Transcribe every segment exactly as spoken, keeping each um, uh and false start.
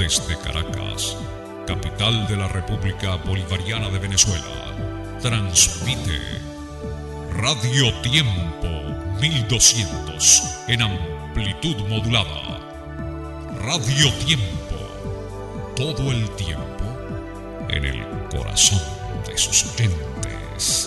Desde Caracas, capital de la República Bolivariana de Venezuela, transmite Radio Tiempo mil doscientos en amplitud modulada. Radio Tiempo, todo el tiempo en el corazón de sus oyentes.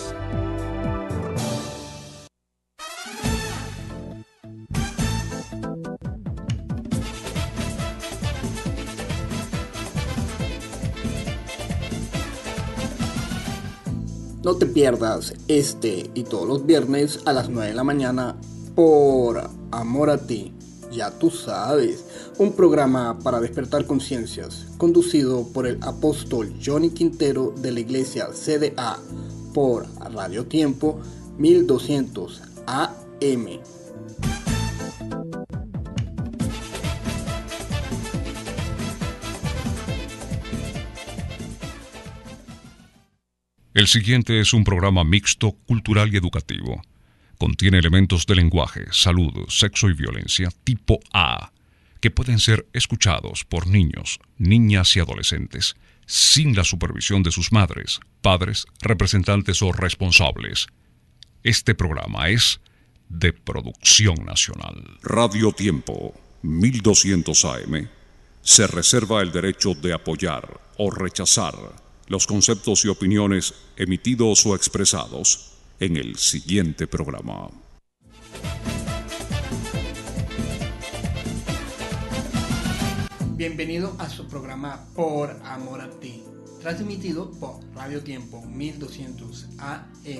No te pierdas este y todos los viernes a las nueve de la mañana por Amor a Ti, ya tú sabes, un programa para despertar conciencias, conducido por el apóstol Johnny Quintero de la iglesia C D A por Radio Tiempo mil doscientos A M. El siguiente es un programa mixto, cultural y educativo. Contiene elementos de lenguaje, salud, sexo y violencia tipo A, que pueden ser escuchados por niños, niñas y adolescentes, sin la supervisión de sus madres, padres, representantes o responsables. Este programa es de producción nacional. Radio Tiempo mil doscientos A M se reserva el derecho de apoyar o rechazar los conceptos y opiniones emitidos o expresados en el siguiente programa. Bienvenido a su programa Por Amor a Ti, transmitido por Radio Tiempo mil doscientos A M.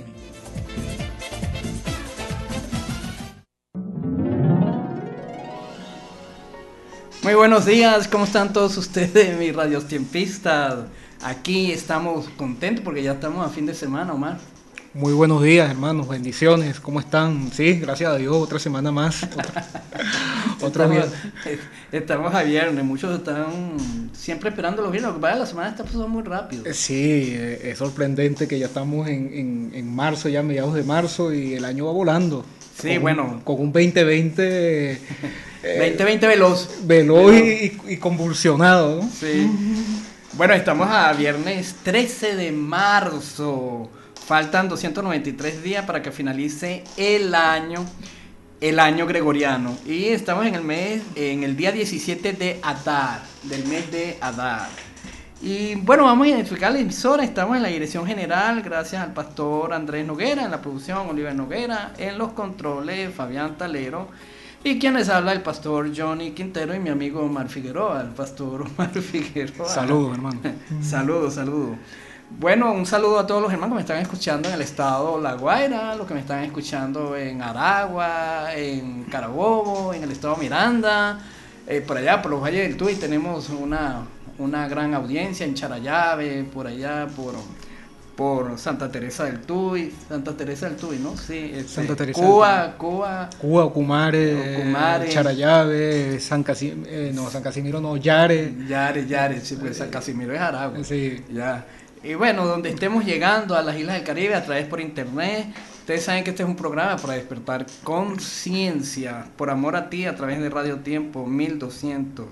Muy buenos días, ¿cómo están todos ustedes, mis radiotiempistas? Aquí estamos contentos porque ya estamos a fin de semana, Omar. Muy buenos días, hermanos, bendiciones, ¿cómo están? Sí, gracias a Dios, otra semana más. Otra, otro estamos, estamos a viernes, muchos están siempre esperando los viernes, lo que pasa es que la semana está pasando muy rápido. Sí, es sorprendente que ya estamos en, en, en marzo, ya mediados de marzo, y el año va volando. Sí, con, bueno. Con un veinte veinte... veinte veinte veloz. Veloz y, y convulsionado, ¿no? Sí. Bueno, estamos a viernes trece de marzo. Faltan doscientos noventa y tres días para que finalice el año, el año gregoriano. Y estamos en el mes, en el día diecisiete de Adar, del mes de Adar. Y bueno, vamos a identificar la emisora. Estamos en la dirección general, gracias al pastor Andrés Noguera, en la producción Oliver Noguera, en los controles Fabián Talero. Y quien les habla, el pastor Johnny Quintero y mi amigo Omar Figueroa, el pastor Omar Figueroa. Saludos, hermano. Saludos, saludos. Bueno, un saludo a todos los hermanos que me están escuchando en el estado La Guaira, los que me están escuchando en Aragua, en Carabobo, en el estado Miranda, eh, por allá, por los valles del Tuy, tenemos una, una gran audiencia en Charallave, por allá, por... por Santa Teresa del Tuy, Santa Teresa del Tuy, ¿no? Sí, este, Santa Teresa Cuba, Cuba, Cuba, Ocumare, Ocumare, Charallave, San Casimiro, eh, no, San Casimiro no, Yare. Yare, Yare, sí, pues San Casimiro es Aragua. Sí. Ya. Y bueno, donde estemos llegando a las islas del Caribe a través por internet, ustedes saben que este es un programa para despertar conciencia, por amor a ti, a través de Radio Tiempo mil doscientos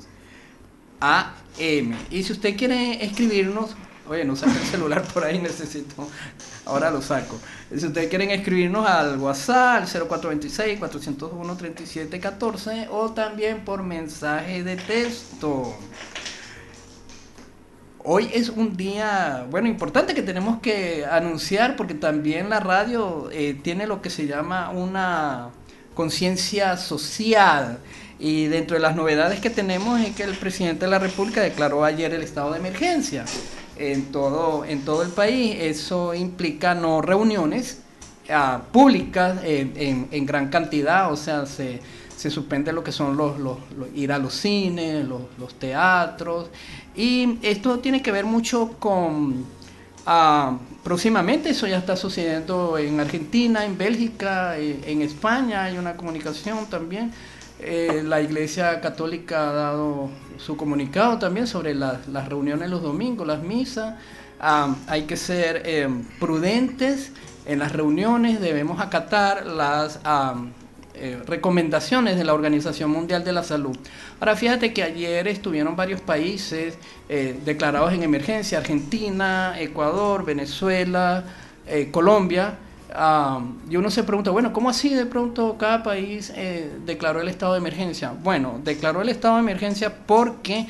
A M. Y si usted quiere escribirnos, oye, no saque el celular por ahí, necesito, ahora lo saco. Si ustedes quieren escribirnos al WhatsApp, al cero cuatro dos seis, cuatro cero uno, tres siete uno cuatro, o también por mensaje de texto. Hoy es un día, bueno, importante que tenemos que anunciar, porque también la radio eh, tiene lo que se llama una conciencia social. Y dentro de las novedades que tenemos es que el presidente de la República declaró ayer el estado de emergencia en todo, en todo el país. Eso implica no reuniones uh, públicas en, en, en gran cantidad, o sea, se, se suspende lo que son los, los, los ir a los cines, los, los teatros, y esto tiene que ver mucho con uh, próximamente, eso ya está sucediendo en Argentina, en Bélgica, en, en España hay una comunicación también. Eh, la Iglesia Católica ha dado su comunicado también sobre la, las reuniones los domingos, las misas. Um, hay que ser eh, prudentes en las reuniones, debemos acatar las, um, eh, recomendaciones de la Organización Mundial de la Salud. Ahora fíjate que ayer estuvieron varios países eh, declarados en emergencia: Argentina, Ecuador, Venezuela, eh, Colombia. Um, y uno se pregunta, bueno, ¿cómo así de pronto cada país eh, declaró el estado de emergencia? Bueno, declaró el estado de emergencia porque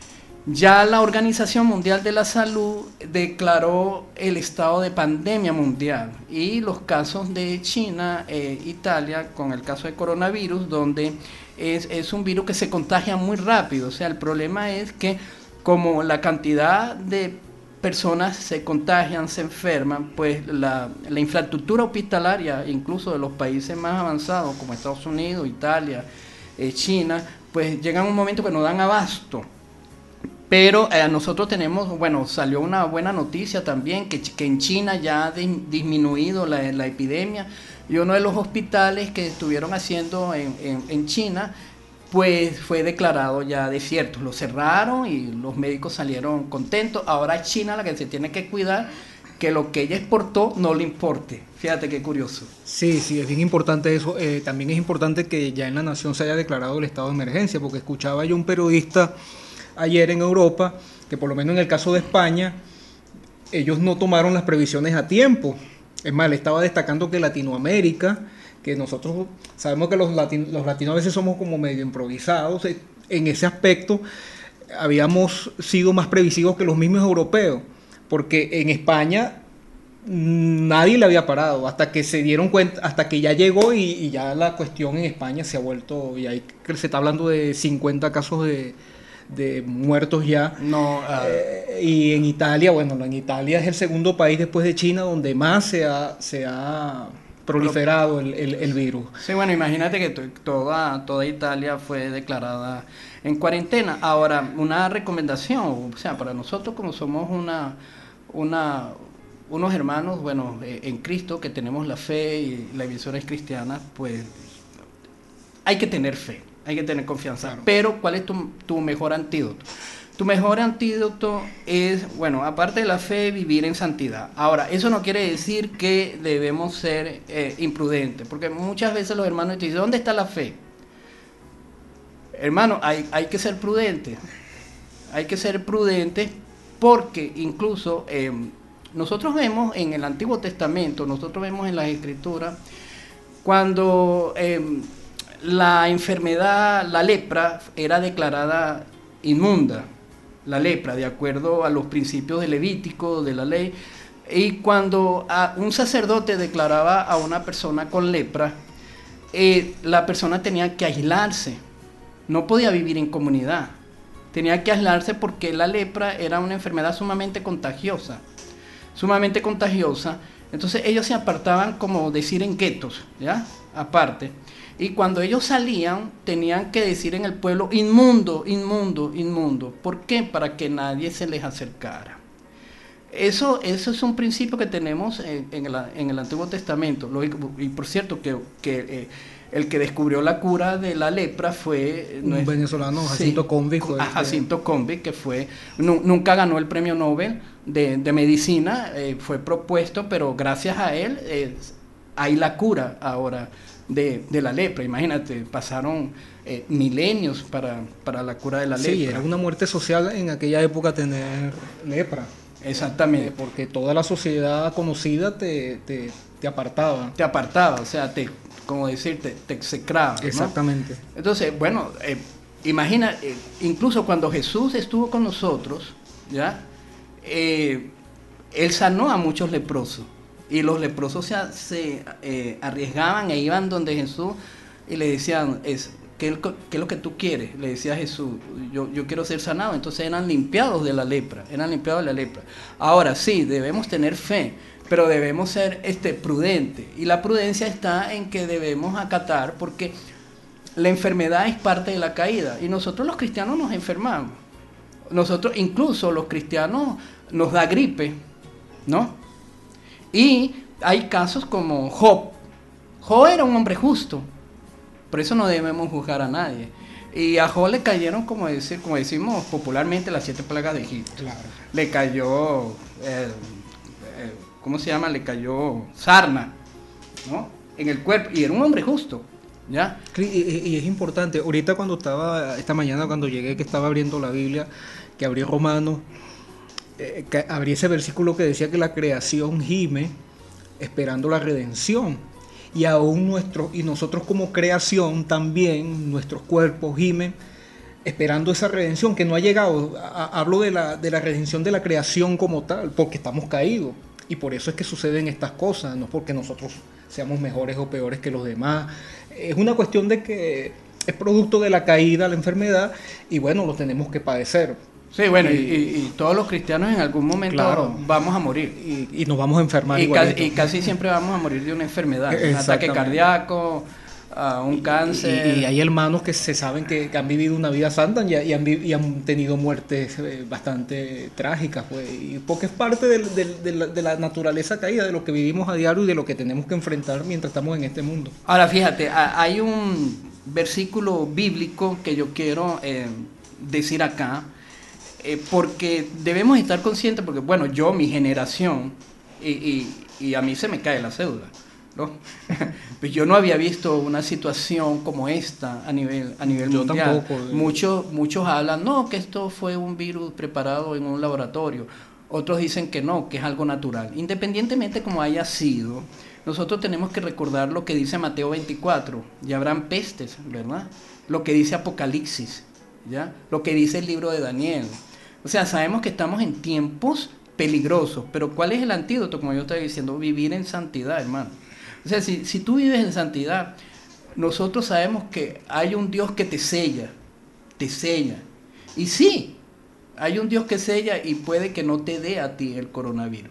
ya la Organización Mundial de la Salud declaró el estado de pandemia mundial, y los casos de China, eh, Italia, con el caso de coronavirus, donde es, es un virus que se contagia muy rápido. O sea, el problema es que como la cantidad de personas se contagian, se enferman, pues la, la infraestructura hospitalaria, incluso de los países más avanzados como Estados Unidos, Italia, eh, China, pues llegan un momento que no dan abasto. Pero eh, nosotros tenemos, bueno, salió una buena noticia también, que, que en China ya ha di- disminuido la, la epidemia, y uno de los hospitales que estuvieron haciendo en, en, en China, pues fue declarado ya desierto. Lo cerraron y los médicos salieron contentos. Ahora es China la que se tiene que cuidar que lo que ella exportó no le importe. Fíjate qué curioso. Sí, sí, es bien importante eso. Eh, también es importante que ya en la nación se haya declarado el estado de emergencia, porque escuchaba yo un periodista ayer en Europa que, por lo menos en el caso de España, ellos no tomaron las previsiones a tiempo. Es más, le estaba destacando que Latinoamérica, que nosotros sabemos que los, latin, los latinos a veces somos como medio improvisados, en ese aspecto habíamos sido más previsivos que los mismos europeos, porque en España nadie le había parado, hasta que se dieron cuenta, hasta que ya llegó, y, y ya la cuestión en España se ha vuelto, y ahí se está hablando de cincuenta casos de, de muertos ya. No, uh, eh, y en Italia, bueno, en Italia es el segundo país después de China donde más se ha... Se ha proliferado el, el, el virus. Sí, bueno, imagínate que to- toda, toda Italia fue declarada en cuarentena. Ahora, una recomendación, o sea, para nosotros como somos una, una, unos hermanos, bueno, eh, en Cristo, que tenemos la fe y la visión es cristiana, pues hay que tener fe, hay que tener confianza. Claro. Pero, ¿cuál es tu, tu mejor antídoto? Tu mejor antídoto es, bueno, aparte de la fe, vivir en santidad. Ahora, eso no quiere decir que debemos ser eh, imprudentes, porque muchas veces los hermanos te dicen, ¿dónde está la fe? Hermano, hay, hay que ser prudentes, hay que ser prudentes porque incluso eh, nosotros vemos en el Antiguo Testamento, nosotros vemos en las Escrituras, cuando eh, la enfermedad, la lepra, era declarada inmunda. La lepra, de acuerdo a los principios de Levítico, de la ley, y cuando a un sacerdote declaraba a una persona con lepra, eh, la persona tenía que aislarse, no podía vivir en comunidad, tenía que aislarse porque la lepra era una enfermedad sumamente contagiosa, sumamente contagiosa, entonces ellos se apartaban, como decir, en guetos, ¿ya? Aparte. Y cuando ellos salían, tenían que decir en el pueblo, inmundo, inmundo, inmundo. ¿Por qué? Para que nadie se les acercara. Eso, eso es un principio que tenemos en, en, el, en el Antiguo Testamento. Y por cierto, que, que eh, el que descubrió la cura de la lepra fue... un no venezolano, Jacinto sí, Combi. Fue a Jacinto Combi, que fue, nu, nunca ganó el premio Nobel de, de medicina, eh, fue propuesto, pero gracias a él eh, hay la cura ahora de, de la lepra. Imagínate, pasaron eh, milenios para, para la cura de la lepra. Sí, era una muerte social en aquella época tener lepra. Exactamente. Eh, porque toda la sociedad conocida te, te, te apartaba. Te apartaba, o sea, te, como decir, te, te execraba, ¿no? Exactamente. Entonces, bueno, eh, imagina, eh, incluso cuando Jesús estuvo con nosotros, ¿ya? Eh, él sanó a muchos leprosos. Y los leprosos se, se eh, arriesgaban e iban donde Jesús y le decían, es, ¿qué, ¿qué es lo que tú quieres? Le decía Jesús, yo, yo quiero ser sanado. Entonces eran limpiados de la lepra, eran limpiados de la lepra. Ahora sí, debemos tener fe, pero debemos ser este, prudentes. Y la prudencia está en que debemos acatar, porque la enfermedad es parte de la caída. Y nosotros los cristianos nos enfermamos. Nosotros, incluso los cristianos, nos da gripe, ¿no? Y hay casos como Job. Job era un hombre justo, por eso no debemos juzgar a nadie. Y a Job le cayeron, como, decir, como decimos popularmente, las siete plagas de Egipto. Claro. Le cayó, eh, eh, ¿cómo se llama? Le cayó sarna, ¿no? En el cuerpo, y era un hombre justo. ¿Ya? Y, y- y es importante, ahorita cuando estaba, esta mañana cuando llegué, que estaba abriendo la Biblia, que abrí Romanos, eh, que abrí ese versículo que decía que la creación gime esperando la redención. Y aún nuestro, y nosotros como creación también, nuestros cuerpos gimen esperando esa redención que no ha llegado. A- a- hablo de la, de la redención de la creación como tal, porque estamos caídos. Y por eso es que suceden estas cosas, no porque nosotros seamos mejores o peores que los demás. Es una cuestión de que es producto de la caída, la enfermedad, y bueno, lo tenemos que padecer. Sí, bueno, y, Y- y- y todos los cristianos en algún momento Claro. vamos a morir. Y, y nos vamos a enfermar Y, igual. casi, y casi siempre vamos a morir de una enfermedad, un ataque Exactamente. cardíaco, a un cáncer. Y, y hay hermanos que se saben que, que han vivido una vida santa y, y han, vi- y han tenido muertes eh, bastante trágicas, pues, y porque es parte del- del- de, la, de la naturaleza caída, de lo que vivimos a diario y de lo que tenemos que enfrentar mientras estamos en este mundo. Ahora fíjate, a- hay un versículo bíblico que yo quiero eh, decir acá, eh, porque debemos estar conscientes, porque bueno, yo, mi generación, y, y- y a mí se me cae la cédula, ¿no? Pues yo no había visto una situación como esta a nivel, a nivel Yo mundial. tampoco. Muchos, muchos hablan, no, que esto fue un virus preparado en un laboratorio. Otros dicen que no, que es algo natural. Independientemente como haya sido, nosotros tenemos que recordar lo que dice Mateo veinticuatro, y habrán pestes, ¿verdad? Lo que dice Apocalipsis, ¿ya? Lo que dice el libro de Daniel. O sea, sabemos que estamos en tiempos peligrosos, pero ¿cuál es el antídoto? Como yo estaba diciendo, vivir en santidad, hermano. O sea, si, si tú vives en santidad, nosotros sabemos que hay un Dios que te sella, te sella. Y sí, hay un Dios que sella y puede que no te dé a ti el coronavirus.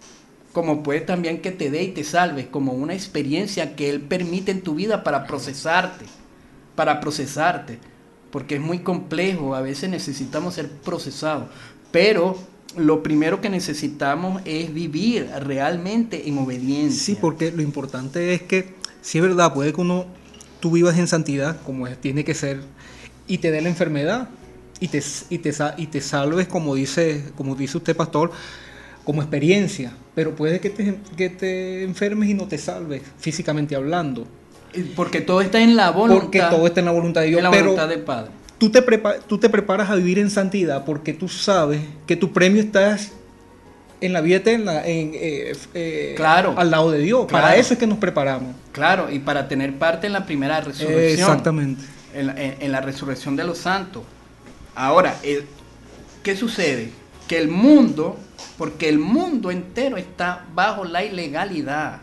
Como puede también que te dé y te salves, como una experiencia que Él permite en tu vida para procesarte, para procesarte, porque es muy complejo, a veces necesitamos ser procesados, pero lo primero que necesitamos es vivir realmente en obediencia. Sí, porque lo importante es que, si es verdad, puede que uno, tú vivas en santidad, como es, tiene que ser, y te dé la enfermedad, y te, y te, sa- y te salves, como dice, como dice usted, pastor, como experiencia, pero puede que te, que te enfermes y no te salves, físicamente hablando, Porque todo está en la voluntad, porque todo está en la voluntad de Dios, en la pero voluntad del Padre. tú te, prepa- tú te preparas a vivir en santidad porque tú sabes que tu premio está en la vida eterna, en, eh, eh, Claro. al lado de Dios. Claro. Para eso es que nos preparamos. Claro, y para tener parte en la primera resurrección. Eh, exactamente. En la, en- en la resurrección de los santos. Ahora, el- ¿qué sucede? Que el mundo, porque el mundo entero está bajo la ilegalidad.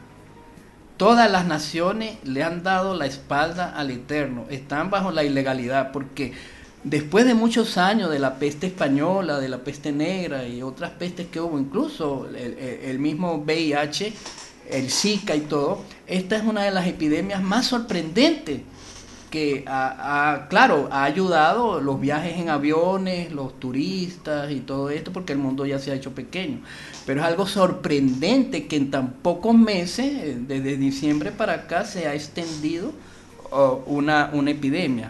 Todas las naciones le han dado la espalda al Eterno, están bajo la ilegalidad, porque después de muchos años de la peste española, de la peste negra y otras pestes que hubo, incluso el, el- el mismo V I H, el Zika y todo, esta es una de las epidemias más sorprendentes que, ha, ha- claro, ha ayudado los viajes en aviones, los turistas y todo esto, porque el mundo ya se ha hecho pequeño. Pero es algo sorprendente que en tan pocos meses, eh, desde diciembre para acá, se ha extendido oh, una, una epidemia.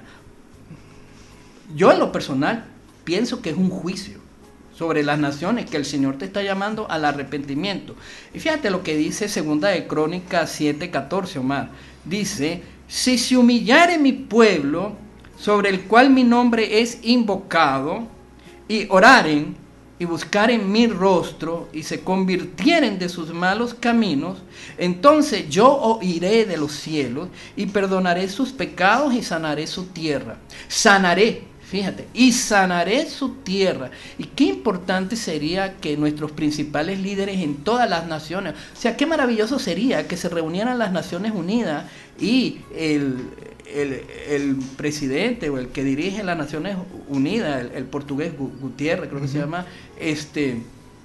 Yo en lo personal pienso que es un juicio sobre las naciones, que el Señor te está llamando al arrepentimiento. Y fíjate lo que dice segunda de Crónicas siete catorce, Omar. Dice, si se humillare mi pueblo, sobre el cual mi nombre es invocado, y oraren y buscaren mi rostro, y se convirtieren de sus malos caminos, entonces yo oiré de los cielos, y perdonaré sus pecados, y sanaré su tierra. Sanaré. Fíjate, y sanaré su tierra. Y qué importante sería que nuestros principales líderes en todas las naciones, o sea, qué maravilloso sería que se reunieran las Naciones Unidas y el, el, el presidente o el que dirige las Naciones Unidas, el, el portugués Gutiérrez, creo que uh-huh. se llama, este,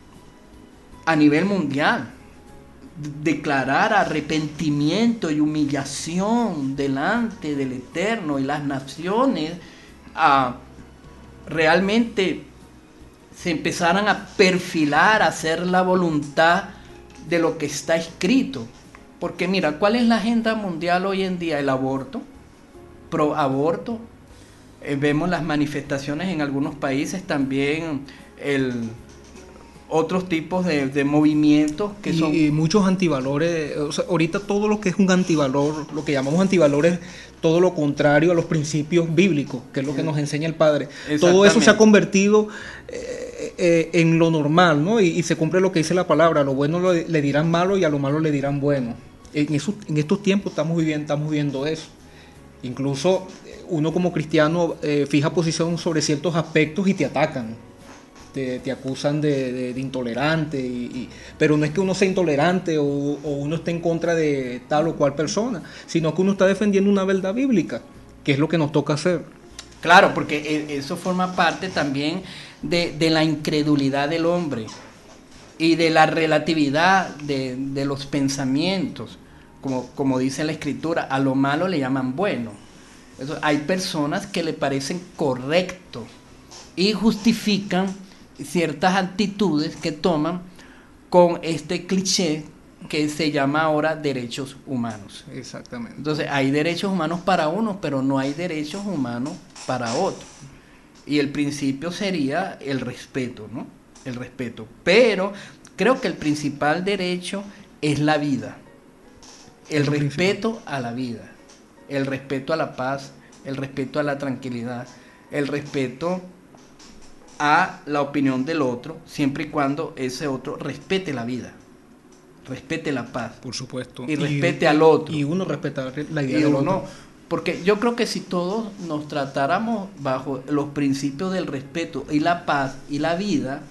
a nivel mundial, declarar arrepentimiento y humillación delante del Eterno, y las naciones a realmente se empezaran a perfilar, a hacer la voluntad de lo que está escrito. Porque mira, ¿cuál es la agenda mundial hoy en día? El aborto, pro aborto. Eh, vemos las manifestaciones en algunos países, también el, otros tipos de, de movimientos que y, son... y muchos antivalores, o sea, ahorita todo lo que es un antivalor, lo que llamamos antivalor es todo lo contrario a los principios bíblicos, que es lo que nos enseña el Padre. Todo eso se ha convertido eh, eh, en lo normal, ¿no? Y, y se cumple lo que dice la palabra, a lo bueno lo, le dirán malo y a lo malo le dirán bueno. En, esos, en estos tiempos estamos viviendo, estamos viendo eso. Incluso uno como cristiano eh, fija posición sobre ciertos aspectos y te atacan. Te, te acusan de, de, de intolerante, y, y, pero no es que uno sea intolerante o, o uno esté en contra de tal o cual persona, sino que uno está defendiendo una verdad bíblica, que es lo que nos toca hacer. Claro, porque eso forma parte también de, de la incredulidad del hombre y de la relatividad de, de los pensamientos, como, como dice la Escritura, a lo malo le llaman bueno. Eso, hay personas que le parecen correcto y justifican ciertas actitudes que toman con este cliché que se llama ahora derechos humanos. Exactamente. Entonces hay derechos humanos para unos, pero no hay derechos humanos para otros. Y el principio sería el respeto, ¿no? El respeto. Pero creo que el principal derecho es la vida. El respeto a la vida. El respeto a la paz. El respeto a la tranquilidad. El respeto a la opinión del otro, siempre y cuando ese otro respete la vida, respete la paz, por supuesto, y respete y, al otro, y uno respetar la idea y del uno, otro. Porque yo creo que si todos nos tratáramos bajo los principios del respeto y la paz y la vida,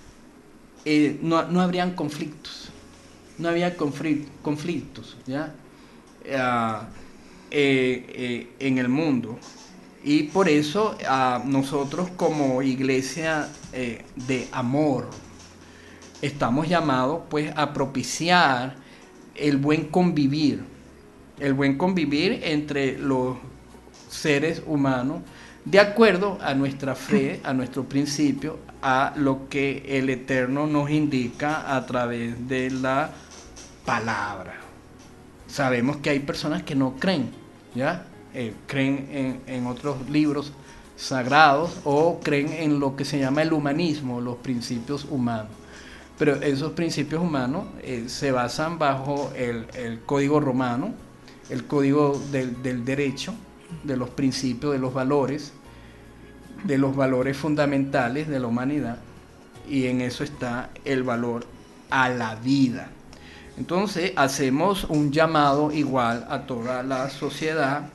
eh, no, no habrían conflictos, no había conflict, conflictos, ¿ya? Uh, eh, eh, en el mundo. Y por eso a nosotros como iglesia eh, de amor estamos llamados pues a propiciar el buen convivir, el buen convivir entre los seres humanos de acuerdo a nuestra fe, a nuestro principio, a lo que el Eterno nos indica a través de la palabra. Sabemos que hay personas que no creen, ¿ya? Eh, creen en, en otros libros sagrados o creen en lo que se llama el humanismo, los principios humanos. Pero esos principios humanos eh, se basan bajo el, el código romano, el código del, del derecho, de los principios, de los valores, de los valores fundamentales de la humanidad, y en eso está el valor a la vida. Entonces hacemos un llamado igual a toda la sociedad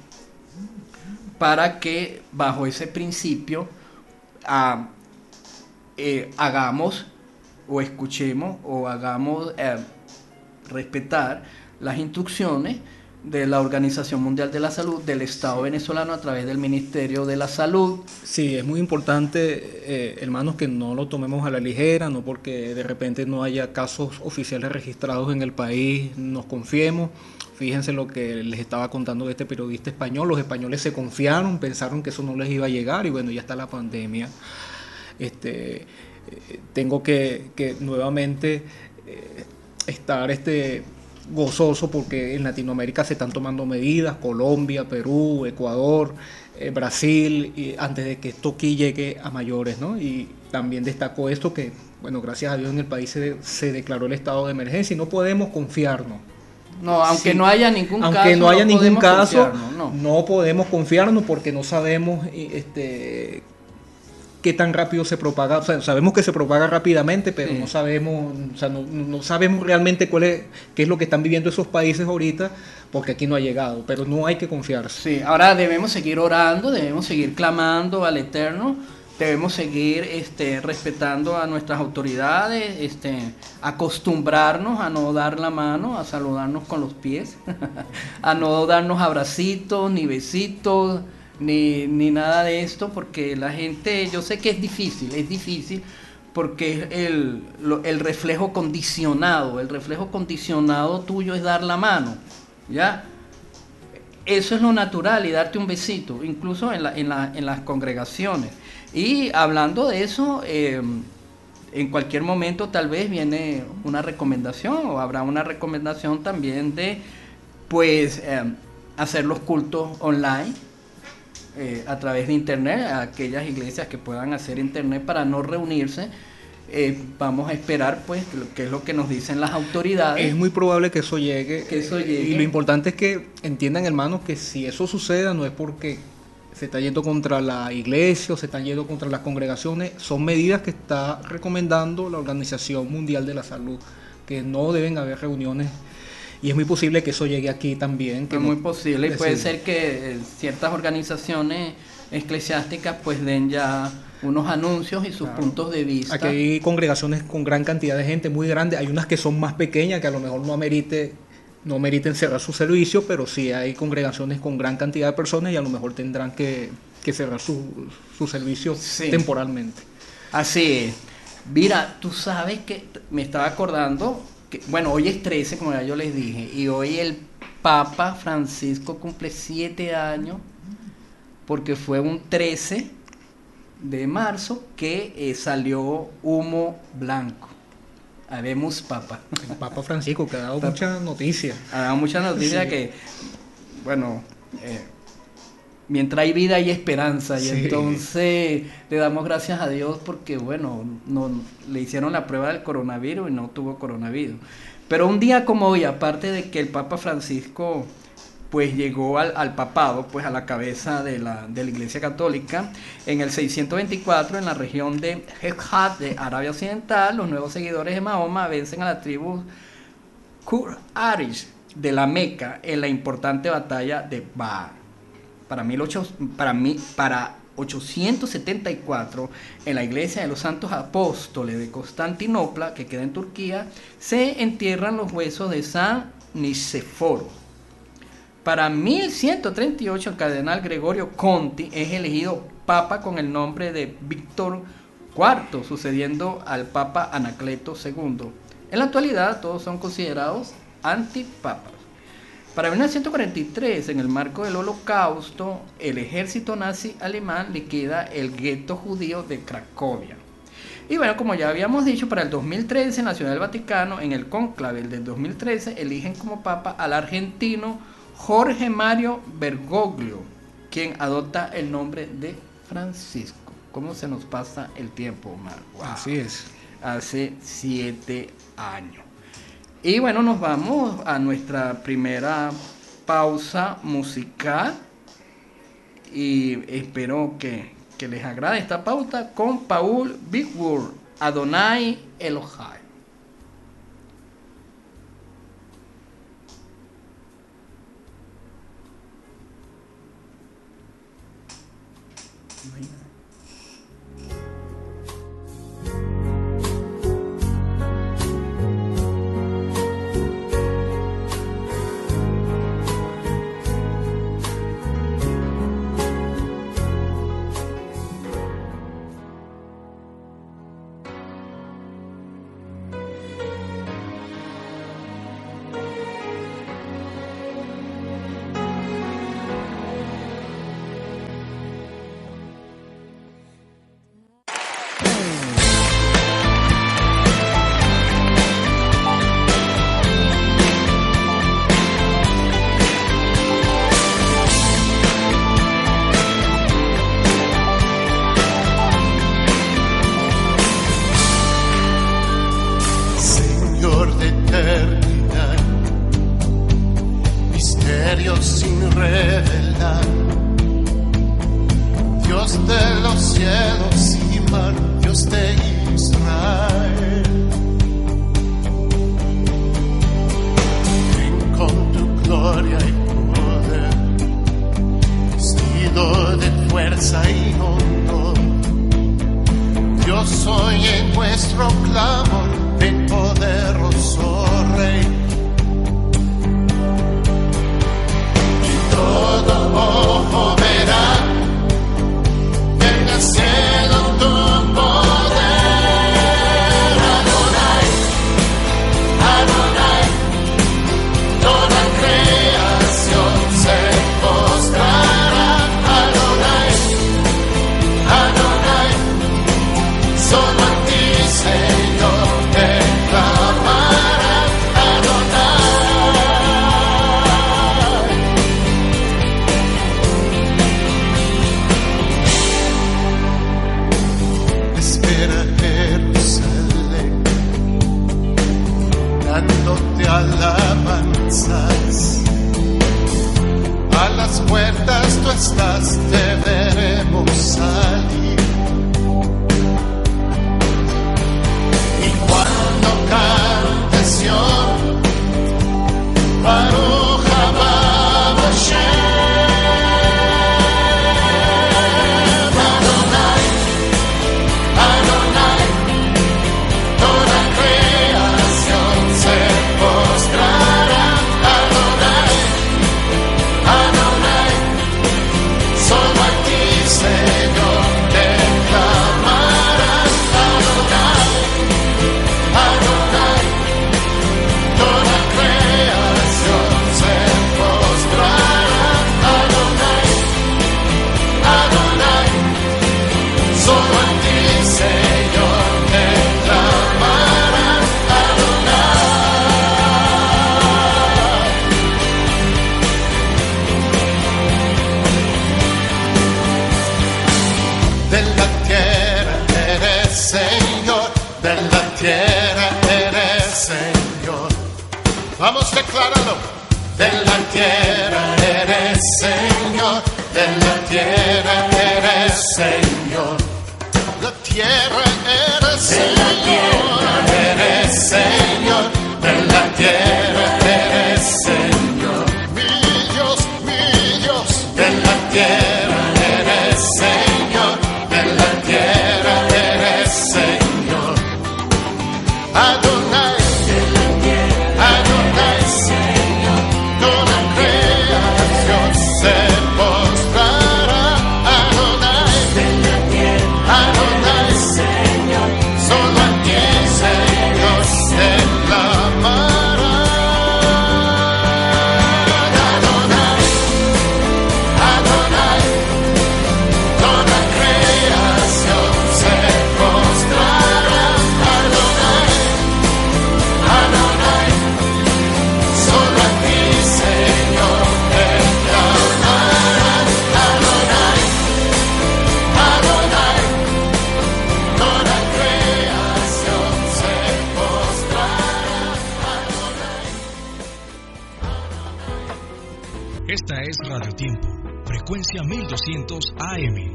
para que bajo ese principio uh, eh, hagamos o escuchemos o hagamos eh, respetar las instrucciones de la Organización Mundial de la Salud, del Estado venezolano a través del Ministerio de la Salud. Sí, es muy importante, eh, hermanos, que no lo tomemos a la ligera, no porque de repente no haya casos oficiales registrados en el país, nos confiemos. Fíjense lo que les estaba contando de este periodista español. Los españoles se confiaron, pensaron que eso no les iba a llegar y bueno, ya está la pandemia. Este, eh, tengo que, que nuevamente eh, estar este, gozoso porque en Latinoamérica se están tomando medidas, Colombia, Perú, Ecuador, eh, Brasil, y antes de que esto aquí llegue a mayores, ¿no? Y también destacó esto que, bueno, gracias a Dios en el país se, se declaró el estado de emergencia y no podemos confiarnos. No, aunque sí, no haya ningún aunque caso, no haya no ningún caso, no. no podemos confiarnos porque no sabemos este, qué tan rápido se propaga. O sea, sabemos que se propaga rápidamente, pero sí. no sabemos, o sea, no, no sabemos realmente cuál es, qué es lo que están viviendo esos países ahorita, porque aquí no ha llegado. Pero no hay que confiarse. Sí, ahora debemos seguir orando, debemos seguir clamando al Eterno. Debemos seguir este, respetando a nuestras autoridades, este, acostumbrarnos a no dar la mano, a saludarnos con los pies, a no darnos abracitos, ni besitos, ni, ni nada de esto, porque la gente, yo sé que es difícil, es difícil, porque el, el reflejo condicionado, el reflejo condicionado tuyo es dar la mano, ¿ya? Eso es lo natural, y darte un besito, incluso en, la, en, la, en las congregaciones. Y hablando de eso, eh, en cualquier momento tal vez viene una recomendación, o habrá una recomendación también de pues eh, hacer los cultos online eh, a través de internet, a aquellas iglesias que puedan hacer internet para no reunirse eh, vamos a esperar pues qué es lo que nos dicen las autoridades. Es muy probable que eso llegue. Que eso llegue. Y lo importante es que entiendan, hermanos, que si eso suceda no es porque se está yendo contra la iglesia o se están yendo contra las congregaciones, son medidas que está recomendando la Organización Mundial de la Salud, que no deben haber reuniones, y es muy posible que eso llegue aquí también. Que es no, muy posible, y puede decir, ser que ciertas organizaciones eclesiásticas pues den ya unos anuncios y sus claro, puntos de vista. Aquí hay congregaciones con gran cantidad de gente, muy grandes, hay unas que son más pequeñas, que a lo mejor no amerite no meriten cerrar su servicio, pero sí hay congregaciones con gran cantidad de personas y a lo mejor tendrán que, que cerrar su, su servicio sí. temporalmente. Así es. Mira, tú sabes que me estaba acordando, que, bueno, hoy es trece, como ya yo les dije, y hoy el Papa Francisco cumple siete años, porque fue un trece de marzo que eh, salió humo blanco. Habemos Papa. El Papa Francisco, que ha dado muchas noticias. Ha dado muchas noticias sí. que, bueno, eh, mientras hay vida hay esperanza. Y sí. entonces le damos gracias a Dios porque, bueno, no, le hicieron la prueba del coronavirus y no tuvo coronavirus. Pero un día como hoy, aparte de que el Papa Francisco pues llegó al, al papado, pues a la cabeza de la, de la Iglesia Católica, en el seiscientos veinticuatro, en la región de Hejat de Arabia Occidental, los nuevos seguidores de Mahoma vencen a la tribu Quraysh de la Meca en la importante batalla de Badr. Para, para, para ochocientos setenta y cuatro, en la iglesia de los Santos Apóstoles de Constantinopla, que queda en Turquía, se entierran los huesos de San Nicéforo. Para mil ciento treinta y ocho, el cardenal Gregorio Conti es elegido papa con el nombre de Víctor cuarto, sucediendo al papa Anacleto segundo. En la actualidad, todos son considerados antipapas. Para mil novecientos cuarenta y tres, en el marco del Holocausto, el ejército nazi alemán liquida el gueto judío de Cracovia. Y bueno, como ya habíamos dicho, para el dos mil trece, en la Ciudad del Vaticano, en el cónclave del dos mil trece, eligen como papa al argentino Jorge Mario Bergoglio, quien adopta el nombre de Francisco. ¿Cómo se nos pasa el tiempo, Omar? Wow. Así es. Hace siete años. Y bueno, nos vamos a nuestra primera pausa musical. Y espero que, que les agrade esta pauta con Paul Bigwood, Adonai Elohai. Solo a ti, Señor. estás te veremos salir. Y cuando cantes Sion, Baruch haba Hashem. Vamos, decláralo. De la tierra eres Señor, de la tierra eres Señor. La tierra eres Señor, eres Señor, de la tierra eres Señor. Mi Dios, mi Dios, de la tierra eres Señor, de la tierra eres Señor. Adonai. Esta es Radio Tiempo, frecuencia mil doscientos A M.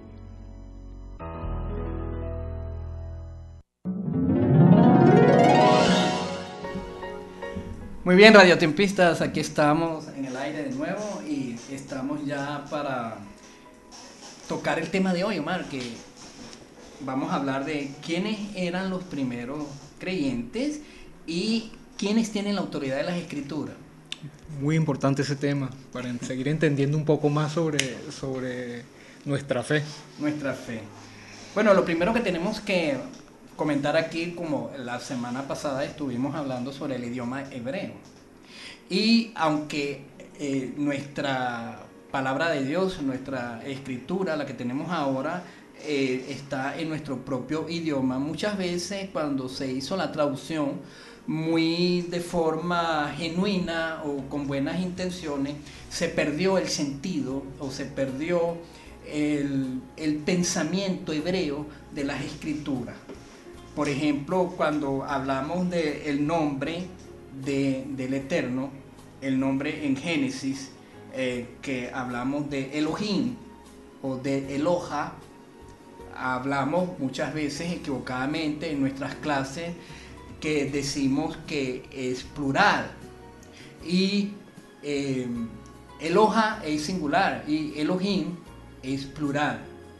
Muy bien, radiotiempistas, aquí estamos en el aire de nuevo y estamos ya para tocar el tema de hoy, Omar, que vamos a hablar de quiénes eran los primeros creyentes y quiénes tienen la autoridad de las escrituras. Muy importante ese tema, para seguir entendiendo un poco más sobre, sobre nuestra fe. Nuestra fe. Bueno, lo primero que tenemos que comentar aquí, como la semana pasada estuvimos hablando sobre el idioma hebreo. Y aunque eh, nuestra palabra de Dios, nuestra escritura, la que tenemos ahora, eh, está en nuestro propio idioma, muchas veces cuando se hizo la traducción, muy de forma genuina o con buenas intenciones, se perdió el sentido o se perdió el, el pensamiento hebreo de las escrituras. Por ejemplo, cuando hablamos del nombre de, del Eterno, el nombre en Génesis, eh, que hablamos de Elohim o de Eloha, hablamos muchas veces equivocadamente en nuestras clases que decimos que es plural y eh, Eloha es singular y Elohim es plural,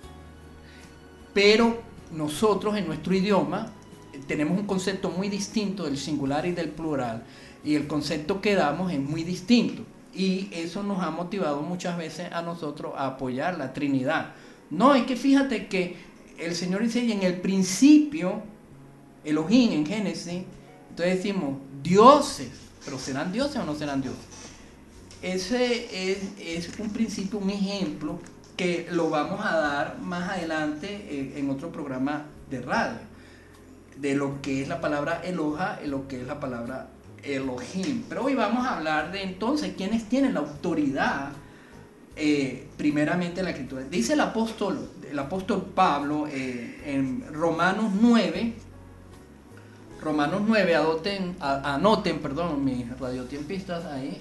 pero nosotros en nuestro idioma tenemos un concepto muy distinto del singular y del plural, y el concepto que damos es muy distinto, y eso nos ha motivado muchas veces a nosotros a apoyar la Trinidad. No, es que fíjate que el Señor dice, y en el principio Elohim en Génesis, entonces decimos dioses, pero ¿serán dioses o no serán dioses? Ese es, es un principio, un ejemplo que lo vamos a dar más adelante en, en otro programa de radio, de lo que es la palabra Eloha y lo que es la palabra Elohim. Pero hoy vamos a hablar de entonces quiénes tienen la autoridad eh, primeramente en la escritura. Dice el apóstol, el apóstol Pablo eh, en Romanos nueve, Romanos nueve, anoten, anoten, perdón, mis radiotiempistas ahí,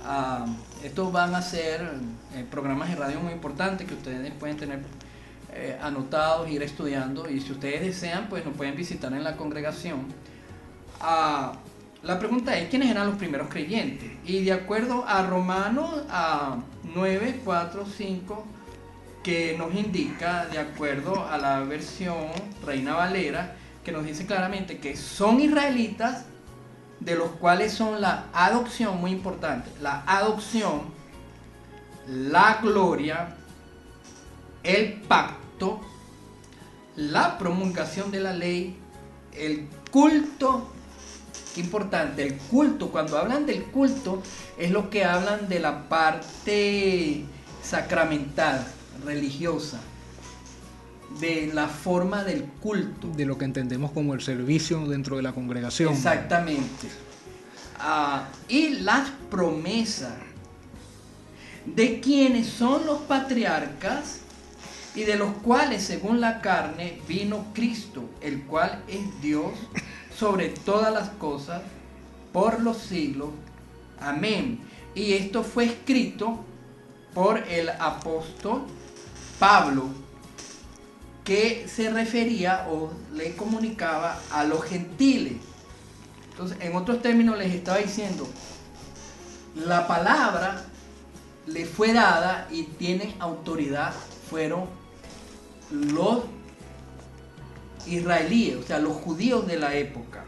Uh, estos van a ser eh, programas de radio muy importantes que ustedes pueden tener eh, anotados, ir estudiando, y si ustedes desean, pues nos pueden visitar en la congregación. Uh, la pregunta es, ¿quiénes eran los primeros creyentes? Y de acuerdo a Romanos a nueve, cuatro, cinco, que nos indica, de acuerdo a la versión Reina Valera, que nos dice claramente que son israelitas, de los cuales son la adopción, muy importante, la adopción, la gloria, el pacto, la promulgación de la ley, el culto. Qué importante, el culto. Cuando hablan del culto, es lo que hablan de la parte sacramental, religiosa, de la forma del culto, de lo que entendemos como el servicio dentro de la congregación. Exactamente. Uh, y las promesas de quienes son los patriarcas y de los cuales según la carne vino Cristo, el cual es Dios sobre todas las cosas por los siglos. Amén. Y esto fue escrito por el apóstol Pablo, que se refería o le comunicaba a los gentiles. Entonces, en otros términos, les estaba diciendo, la palabra le fue dada y tienen autoridad, fueron los israelíes, o sea, los judíos de la época.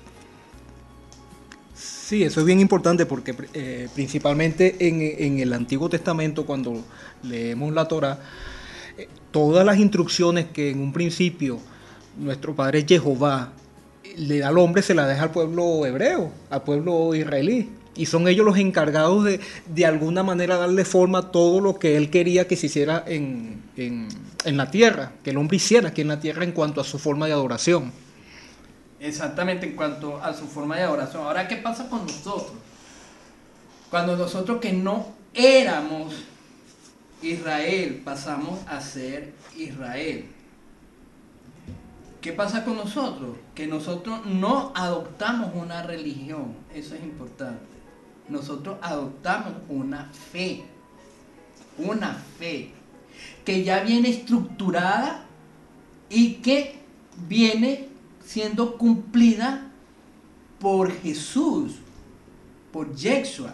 Sí, eso es bien importante porque eh, principalmente en, en el Antiguo Testamento, cuando leemos la Torá, eh, todas las instrucciones que en un principio nuestro Padre Jehová le da al hombre, se la deja al pueblo hebreo, al pueblo israelí. Y son ellos los encargados de, de alguna manera, darle forma a todo lo que él quería que se hiciera en, en, en la tierra, que el hombre hiciera aquí en la tierra en cuanto a su forma de adoración. Exactamente, en cuanto a su forma de adoración. Ahora, ¿qué pasa con nosotros? Cuando nosotros que no éramos Israel, pasamos a ser Israel. ¿Qué pasa con nosotros? Que nosotros no adoptamos una religión, eso es importante. Nosotros adoptamos una fe, una fe que ya viene estructurada y que viene siendo cumplida por Jesús, por Yeshua.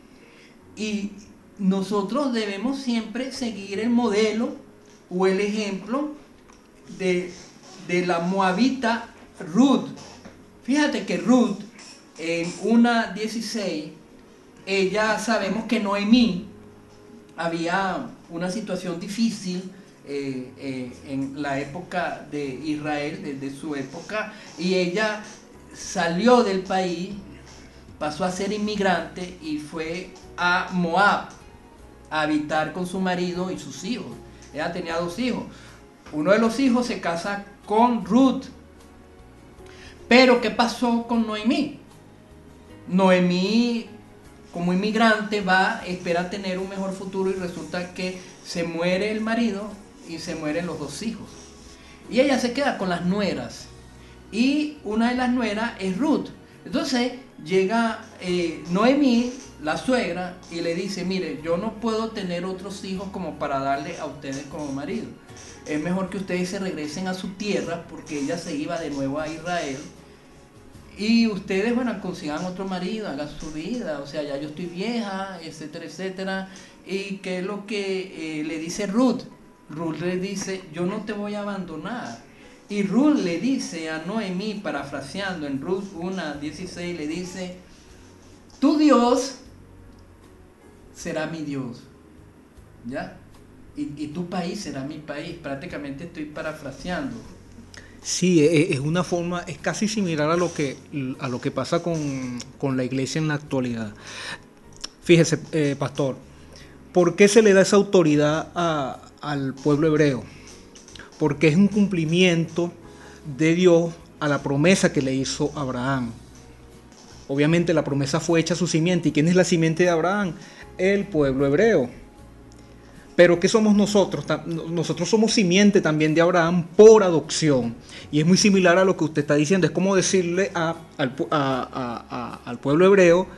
Y nosotros debemos siempre seguir el modelo o el ejemplo de, de la moabita Ruth. Fíjate que Ruth, en una dieciséis, ella, sabemos que Noemí, había una situación difícil eh, eh, en la época de Israel, desde su época, y ella salió del país, pasó a ser inmigrante y fue a Moab a habitar con su marido y sus hijos. Ella tenía dos hijos. Uno de los hijos se casa con Ruth. Pero ¿qué pasó con Noemí? Noemí, como inmigrante, va, espera tener un mejor futuro y resulta que se muere el marido y se mueren los dos hijos. Y ella se queda con las nueras. Y una de las nueras es Ruth. Entonces llega eh, Noemí, la suegra, y le dice, mire, yo no puedo tener otros hijos como para darle a ustedes como marido. Es mejor que ustedes se regresen a su tierra, porque ella se iba de nuevo a Israel. Y ustedes, bueno, consigan otro marido, hagan su vida, o sea, ya yo estoy vieja, etcétera, etcétera. ¿Y qué es lo que eh, le dice Ruth? Ruth le dice, yo no te voy a abandonar. Y Ruth le dice a Noemí, parafraseando en Ruth uno dieciséis, le dice, tu Dios será mi Dios, ¿ya? Y, y tu país será mi país. Prácticamente estoy parafraseando. Sí, es una forma, es casi similar a lo que, a lo que pasa con, con la iglesia en la actualidad. Fíjese, eh, pastor, ¿por qué se le da esa autoridad a, al pueblo hebreo? Porque es un cumplimiento de Dios a la promesa que le hizo Abraham. Obviamente la promesa fue hecha a su simiente. ¿Y quién es la simiente de Abraham? El pueblo hebreo. Pero ¿qué somos nosotros? Nosotros somos simiente también de Abraham por adopción. Y es muy similar a lo que usted está diciendo. Es como decirle a, al, a, a, a, al pueblo hebreo,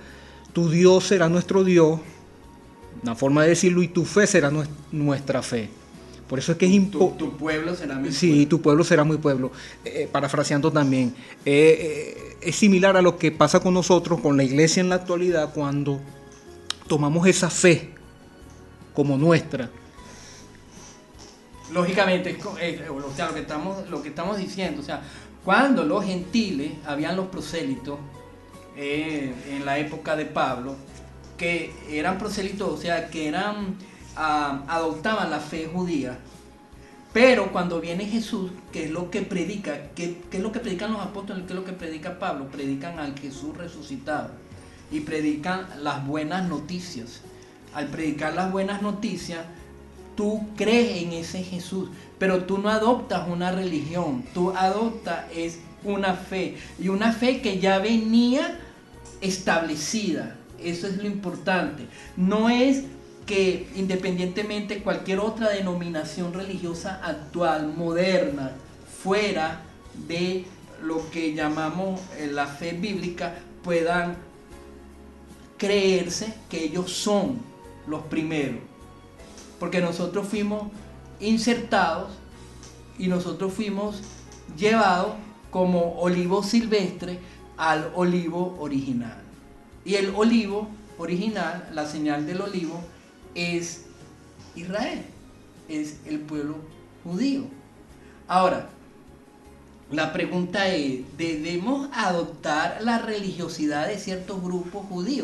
tu Dios será nuestro Dios, una forma de decirlo, y tu fe será nues- nuestra fe. Por eso es que es Tu, importante. tu pueblo será mi Sí, pueblo. tu pueblo será mi pueblo. Eh, parafraseando también, eh, eh, es similar a lo que pasa con nosotros, con la iglesia en la actualidad, cuando tomamos esa fe como nuestra. Lógicamente, es co- eh, o sea, lo que estamos, lo que estamos diciendo, o sea, cuando los gentiles, habían los prosélitos, eh, en la época de Pablo, que eran prosélitos, o sea, que eran, ah, adoptaban la fe judía, pero cuando viene Jesús, que es lo que predica, que, que es lo que predican los apóstoles, que es lo que predica Pablo, predican al Jesús resucitado y predican las buenas noticias. Al predicar las buenas noticias, tú crees en ese Jesús, pero tú no adoptas una religión, tú adoptas es una fe, y una fe que ya venía establecida. Eso es lo importante. No es que independientemente cualquier otra denominación religiosa actual, moderna, fuera de lo que llamamos eh, la fe bíblica, puedan creerse que ellos son los primeros. Porque nosotros fuimos insertados y nosotros fuimos llevados como olivo silvestre al olivo original. Y el olivo original, la señal del olivo, es Israel, es el pueblo judío. Ahora, la pregunta es, ¿debemos adoptar la religiosidad de ciertos grupos judíos?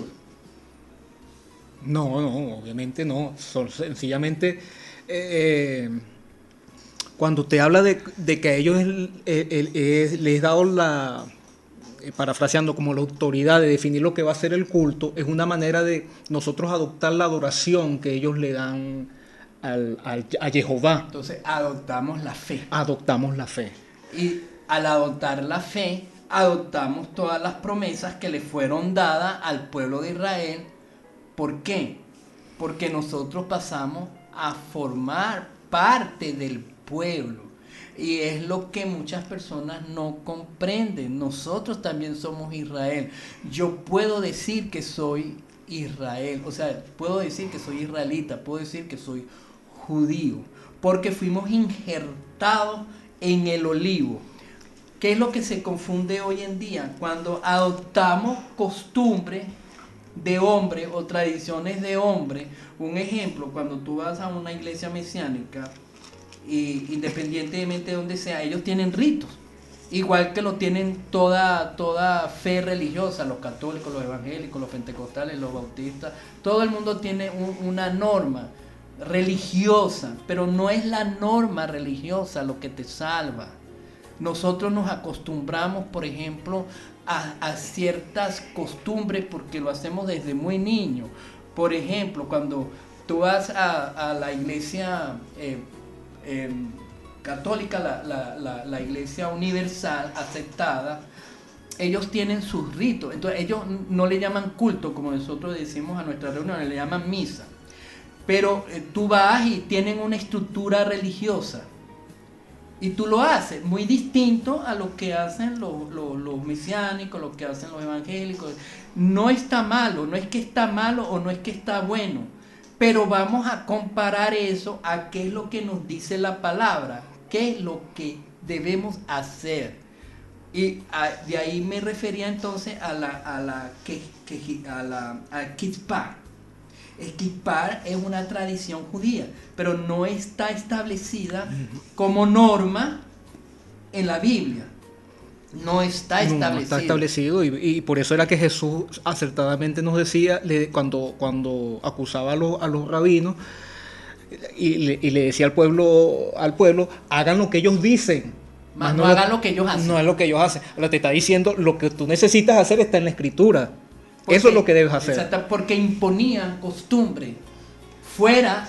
No, no, obviamente no. Son sencillamente, eh, cuando te habla de, de que a ellos el- el- el- es- les he dado la, eh, parafraseando, como la autoridad de definir lo que va a ser el culto, es una manera de nosotros adoptar la adoración que ellos le dan al, al- a Jehová. Entonces adoptamos la fe. Adoptamos la fe. Y al adoptar la fe, adoptamos todas las promesas que le fueron dadas al pueblo de Israel. ¿Por qué? Porque nosotros pasamos a formar parte del pueblo. Y es lo que muchas personas no comprenden. Nosotros también somos Israel. Yo puedo decir que soy Israel. O sea, puedo decir que soy israelita. Puedo decir que soy judío. Porque fuimos injertados en el olivo. ¿Qué es lo que se confunde hoy en día? Cuando adoptamos costumbres de hombre o tradiciones de hombre. Un ejemplo, cuando tú vas a una iglesia mesiánica, y independientemente de donde sea, ellos tienen ritos, igual que lo tienen toda, toda fe religiosa, los católicos, los evangélicos, los pentecostales, los bautistas, todo el mundo tiene un, una norma religiosa, pero no es la norma religiosa lo que te salva. Nosotros nos acostumbramos, por ejemplo, a, a ciertas costumbres porque lo hacemos desde muy niño. Por ejemplo, cuando tú vas a, a la iglesia eh, eh, católica, la, la, la, la iglesia universal aceptada, ellos tienen sus ritos. Entonces ellos no le llaman culto, como nosotros decimos a nuestra reunión, le llaman misa. Pero eh, tú vas y tienen una estructura religiosa. Y tú lo haces muy distinto a lo que hacen los, los, los mesiánicos, lo que hacen los evangélicos. No está malo, no es que está malo o no es que está bueno, pero vamos a comparar eso a qué es lo que nos dice la palabra, qué es lo que debemos hacer. Y a, de ahí me refería entonces a la, a la, que, que, a la a kippah. El kippah es una tradición judía, pero no está establecida como norma en la Biblia. No está establecida. No, no está establecido y, y por eso era que Jesús acertadamente nos decía, le, cuando, cuando acusaba a los, a los rabinos y le, y le decía al pueblo, al pueblo, hagan lo que ellos dicen. Más no, no hagan lo que ellos hacen. No es lo que ellos hacen. Ahora te está diciendo, lo que tú necesitas hacer está en la Escritura. Porque, eso es lo que debes hacer. Exacto, porque imponían costumbre fuera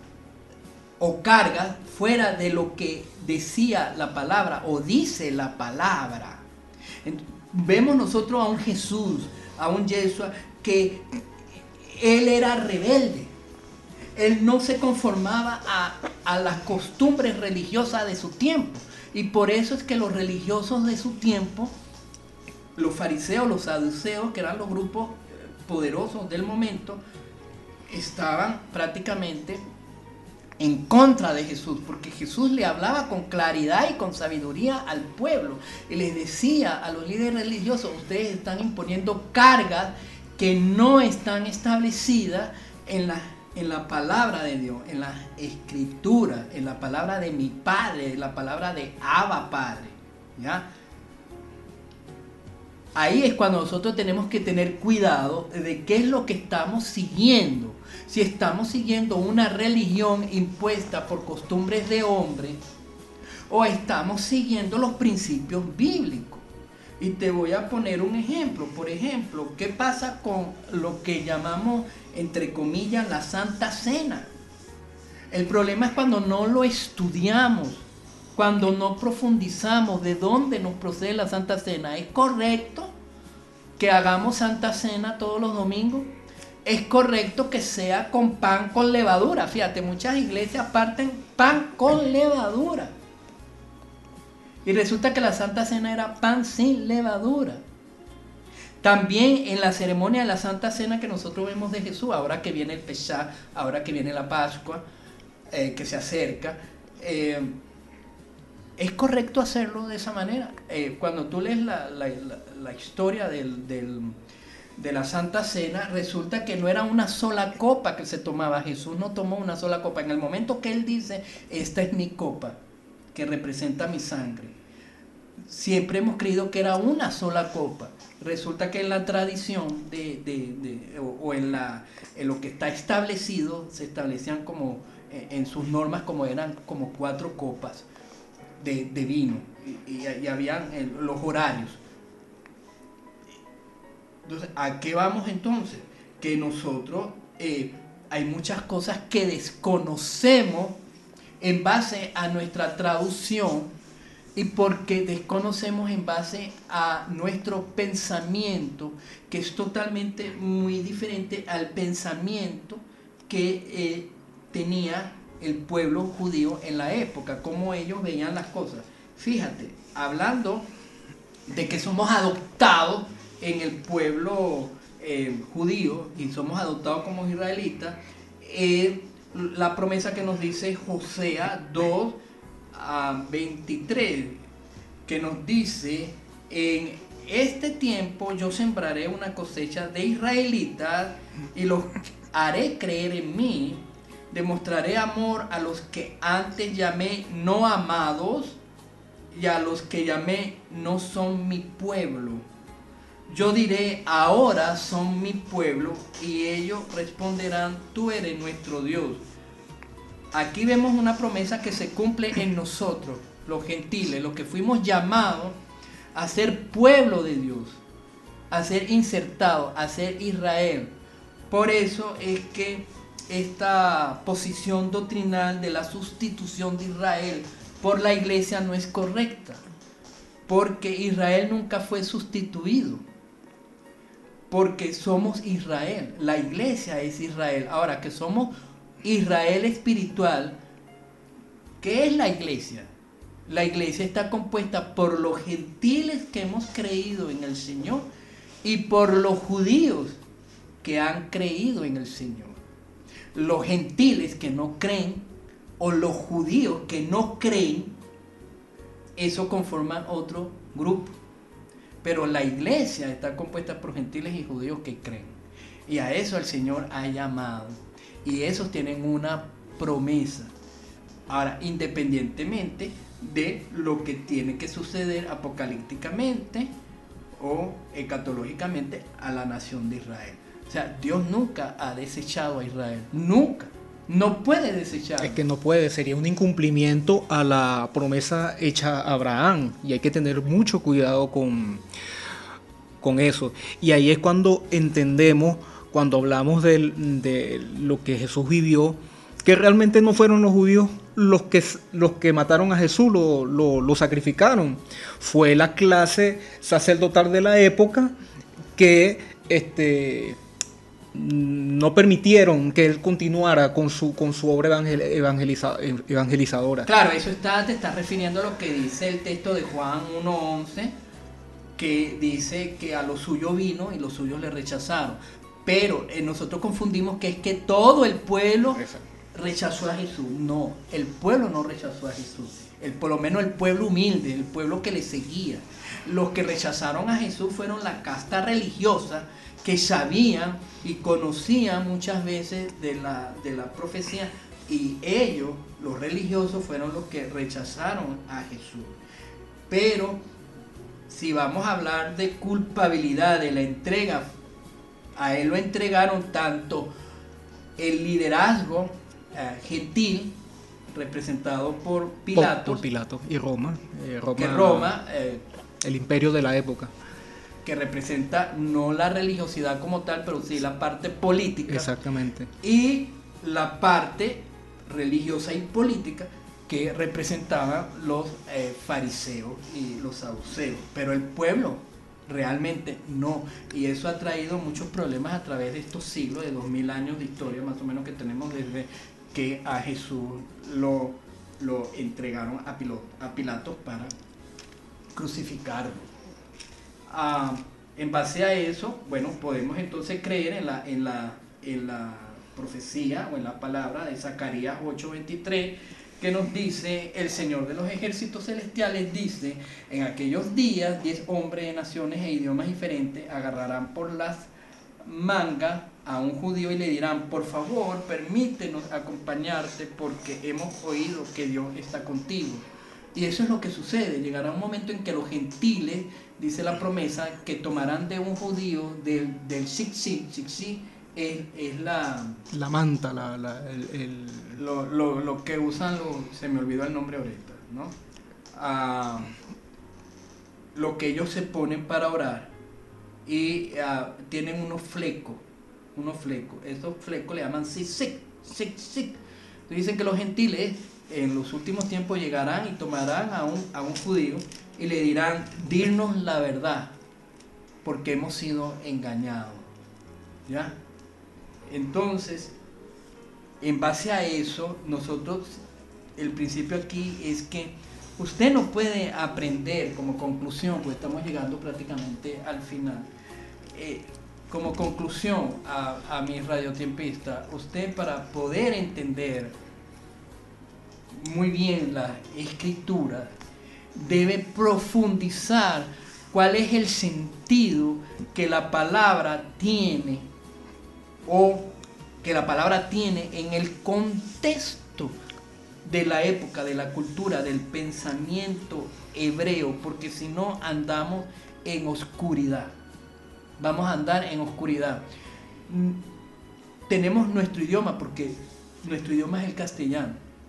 o cargas fuera de lo que decía la palabra o dice la palabra. Vemos nosotros a un Jesús, a un Yeshua, que él era rebelde. Él no se conformaba a, a las costumbres religiosas de su tiempo. Y por eso es que los religiosos de su tiempo, los fariseos, los saduceos, que eran los grupos poderosos del momento estaban prácticamente en contra de Jesús, porque Jesús le hablaba con claridad y con sabiduría al pueblo y les decía a los líderes religiosos: ustedes están imponiendo cargas que no están establecidas en la, en la palabra de Dios, en la escritura, en la palabra de mi Padre, en la palabra de Abba Padre, ¿ya? Ahí es cuando nosotros tenemos que tener cuidado de qué es lo que estamos siguiendo. Si estamos siguiendo una religión impuesta por costumbres de hombre o estamos siguiendo los principios bíblicos. Y te voy a poner un ejemplo. Por ejemplo, ¿qué pasa con lo que llamamos, entre comillas, la Santa Cena? El problema es cuando no lo estudiamos, cuando no profundizamos de dónde nos procede la Santa Cena. ¿Es correcto que hagamos Santa Cena todos los domingos? Es correcto que sea con pan con levadura. Fíjate, muchas iglesias parten pan con levadura. Y resulta que la Santa Cena era pan sin levadura. También en la ceremonia de la Santa Cena que nosotros vemos de Jesús, ahora que viene el Pesá, ahora que viene la Pascua, eh, que se acerca, eh, es correcto hacerlo de esa manera. Eh, cuando tú lees la, la, la, la historia del, del, de la Santa Cena, resulta que no era una sola copa que se tomaba. Jesús no tomó una sola copa. En el momento que Él dice: esta es mi copa, que representa mi sangre, siempre hemos creído que era una sola copa. Resulta que en la tradición de, de, de, o, o en, la, en lo que está establecido, se establecían como eh, en sus normas como eran como cuatro copas de, de vino y, y, y habían eh, los horarios. Entonces, ¿a qué vamos entonces? Que nosotros eh, hay muchas cosas que desconocemos en base a nuestra traducción y porque desconocemos en base a nuestro pensamiento, que es totalmente muy diferente al pensamiento que eh, tenía el pueblo judío en la época, cómo ellos veían las cosas. Fíjate, hablando de que somos adoptados en el pueblo eh, judío y somos adoptados como israelitas, eh, la promesa que nos dice Josea dos a veintitrés, que nos dice: en este tiempo yo sembraré una cosecha de israelitas y los haré creer en mí, demostraré amor a los que antes llamé no amados y a los que llamé no son mi pueblo. Yo diré: ahora son mi pueblo, y ellos responderán: tú eres nuestro Dios. Aquí vemos una promesa que se cumple en nosotros, los gentiles, los que fuimos llamados a ser pueblo de Dios, a ser insertados, a ser Israel. Por eso es que esta posición doctrinal de la sustitución de Israel por la iglesia no es correcta, porque Israel nunca fue sustituido, porque somos Israel, la iglesia es Israel. Ahora que somos Israel espiritual, ¿qué es la iglesia? La iglesia está compuesta por los gentiles que hemos creído en el Señor y por los judíos que han creído en el Señor. Los gentiles que no creen o los judíos que no creen, eso conforman otro grupo. Pero la iglesia está compuesta por gentiles y judíos que creen. Y a eso el Señor ha llamado. Y esos tienen una promesa. Ahora, independientemente de lo que tiene que suceder apocalípticamente o escatológicamente a la nación de Israel. O sea, Dios nunca ha desechado a Israel. Nunca. No puede desechar. Es que no puede. Sería un incumplimiento a la promesa hecha a Abraham. Y hay que tener mucho cuidado con, con eso. Y ahí es cuando entendemos, cuando hablamos de, de lo que Jesús vivió, que realmente no fueron los judíos los que, los que mataron a Jesús, lo, lo, lo sacrificaron. Fue la clase sacerdotal de la época que este, no permitieron que él continuara con su, con su obra evangeliza, evangelizadora. Claro, eso está, te está refiriendo a lo que dice el texto de Juan uno once, que dice que a los suyos vino y los suyos le rechazaron. Pero eh, nosotros confundimos que es que todo el pueblo rechazó a Jesús. No, el pueblo no rechazó a Jesús. El, por lo menos el pueblo humilde, el pueblo que le seguía. Los que rechazaron a Jesús fueron la casta religiosa que sabían y conocían muchas veces de la, de la profecía, y ellos, los religiosos, fueron los que rechazaron a Jesús. Pero si vamos a hablar de culpabilidad, de la entrega, a él lo entregaron tanto el liderazgo eh, gentil, representado por Pilatos, por, por Pilatos y Roma, eh, Roma, que Roma, eh, el imperio de la época, que representa no la religiosidad como tal, pero sí la parte política. Exactamente. Y la parte religiosa y política que representaban los eh, fariseos y los saduceos, pero el pueblo realmente no, y eso ha traído muchos problemas a través de estos siglos, de dos mil años de historia más o menos que tenemos desde que a Jesús lo, lo entregaron a, Pilo, a Pilatos para crucificarlo. Ah, en base a eso, bueno, podemos entonces creer en la, en la, en la profecía o en la palabra de Zacarías ocho veintitrés, que nos dice: el Señor de los ejércitos celestiales dice, en aquellos días diez hombres de naciones e idiomas diferentes agarrarán por las mangas a un judío y le dirán: por favor, permítenos acompañarte porque hemos oído que Dios está contigo. Y eso es lo que sucede. Llegará un momento en que los gentiles, dice la promesa, que tomarán de un judío del, del tzitzit. Tzitzit es, es la... La manta, la, la, el, el... Lo, lo, lo que usan, lo, se me olvidó el nombre ahorita, ¿no? Ah, lo que ellos se ponen para orar, y ah, tienen unos flecos, unos flecos. Esos flecos le llaman tzitzit, tzitzit. Dicen que los gentiles en los últimos tiempos llegarán y tomarán a un, a un judío y le dirán: dinos la verdad, porque hemos sido engañados. ¿Ya? Entonces, en base a eso, nosotros, el principio aquí es que usted no puede aprender como conclusión, pues estamos llegando prácticamente al final. Eh, como conclusión a, a mi radiotiempista, usted, para poder entender muy bien la escritura, debe profundizar cuál es el sentido que la palabra tiene, o que la palabra tiene en el contexto de la época, de la cultura, del pensamiento hebreo, porque si no andamos en oscuridad, vamos a andar en oscuridad. Tenemos nuestro idioma, porque nuestro idioma es el castellano,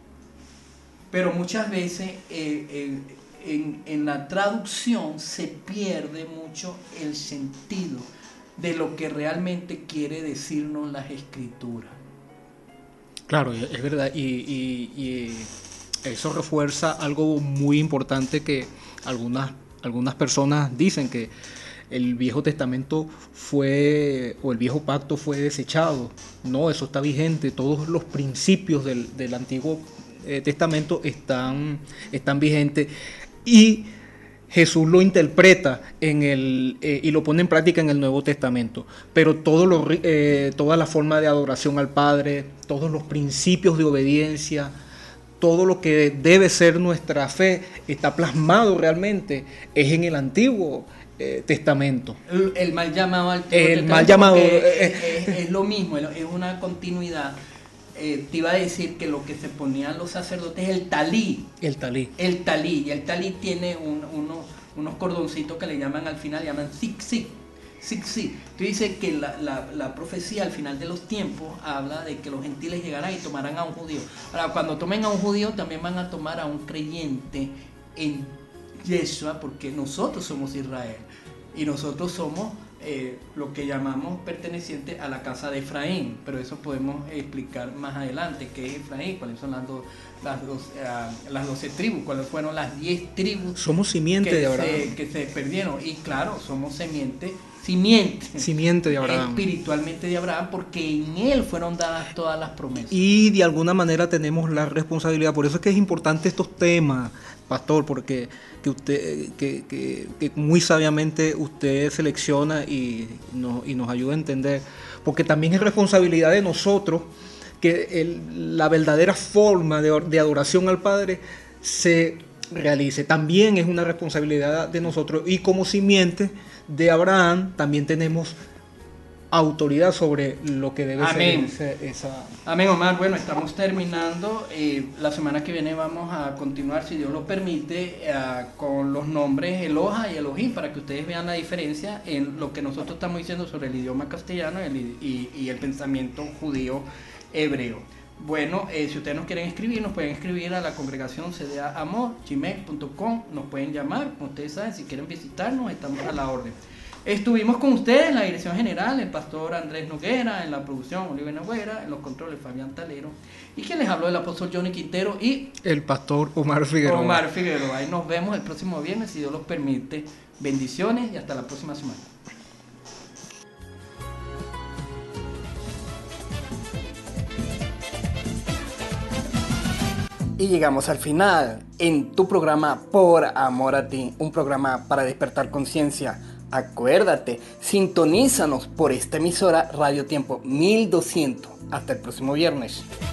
pero muchas veces eh, eh, en, en la traducción se pierde mucho el sentido de lo que realmente quiere decirnos las escrituras. Claro, es verdad, y, y, y eso refuerza algo muy importante que algunas, algunas personas dicen, que el Viejo Testamento fue, o el Viejo Pacto fue desechado. No, eso está vigente. Todos los principios del, del Antiguo eh, Testamento están, están vigentes, y Jesús lo interpreta en el, eh, y lo pone en práctica en el Nuevo Testamento. Pero todo lo, eh, toda la forma de adoración al Padre, todos los principios de obediencia, todo lo que debe ser nuestra fe, está plasmado realmente es en el Antiguo eh, Testamento. El, el mal llamado Antiguo el Testamento, mal llamado es, eh, es, es lo mismo, es una continuidad. Eh, te iba a decir que lo que se ponían los sacerdotes es el talí. El talí. El talí. Y el talí tiene un, uno, unos cordoncitos que le llaman al final, llaman zig-zig. Zig-zig. Tú dices que la, la, la profecía al final de los tiempos habla de que los gentiles llegarán y tomarán a un judío. Ahora, cuando tomen a un judío, también van a tomar a un creyente en Yeshua, porque nosotros somos Israel. Y nosotros somos Eh, lo que llamamos perteneciente a la casa de Efraín, pero eso podemos explicar más adelante qué es Efraín, cuáles son las, do, las, dos, uh, las doce tribus, cuáles fueron las diez tribus. Somos simiente que de Abraham. se, que se perdieron, y claro, somos semiente simiente, simiente de Abraham. espiritualmente de Abraham, porque en él fueron dadas todas las promesas. Y de alguna manera tenemos la responsabilidad, por eso es que es importante estos temas, pastor, porque que usted, que, que, que muy sabiamente usted selecciona y nos, y nos ayuda a entender, porque también es responsabilidad de nosotros que el, la verdadera forma de, de adoración al Padre se realice. También es una responsabilidad de nosotros, y como simiente de Abraham también tenemos autoridad sobre lo que debe Amén. ser esa, esa... Amén, Omar. Bueno, estamos terminando. Eh, la semana que viene vamos a continuar, si Dios lo permite, eh, con los nombres Eloha y Elohim, para que ustedes vean la diferencia en lo que nosotros estamos diciendo sobre el idioma castellano y el, y, y el pensamiento judío hebreo. Bueno, eh, si ustedes nos quieren escribir, nos pueden escribir a la congregación c d a amor gmail punto com, nos pueden llamar, como ustedes saben, si quieren visitarnos, estamos a la orden. Estuvimos con ustedes en la dirección general, el pastor Andrés Noguera, en la producción Oliver Noguera, en los controles Fabián Talero, y quien les habló el apóstol Johnny Quintero y el pastor Omar Figueroa. Omar Figueroa. Ahí nos vemos el próximo viernes, si Dios los permite. Bendiciones y hasta la próxima semana. Y llegamos al final en tu programa Por Amor a Ti, un programa para despertar conciencia. Acuérdate, sintonízanos por esta emisora Radio Tiempo mil doscientos. Hasta el próximo viernes.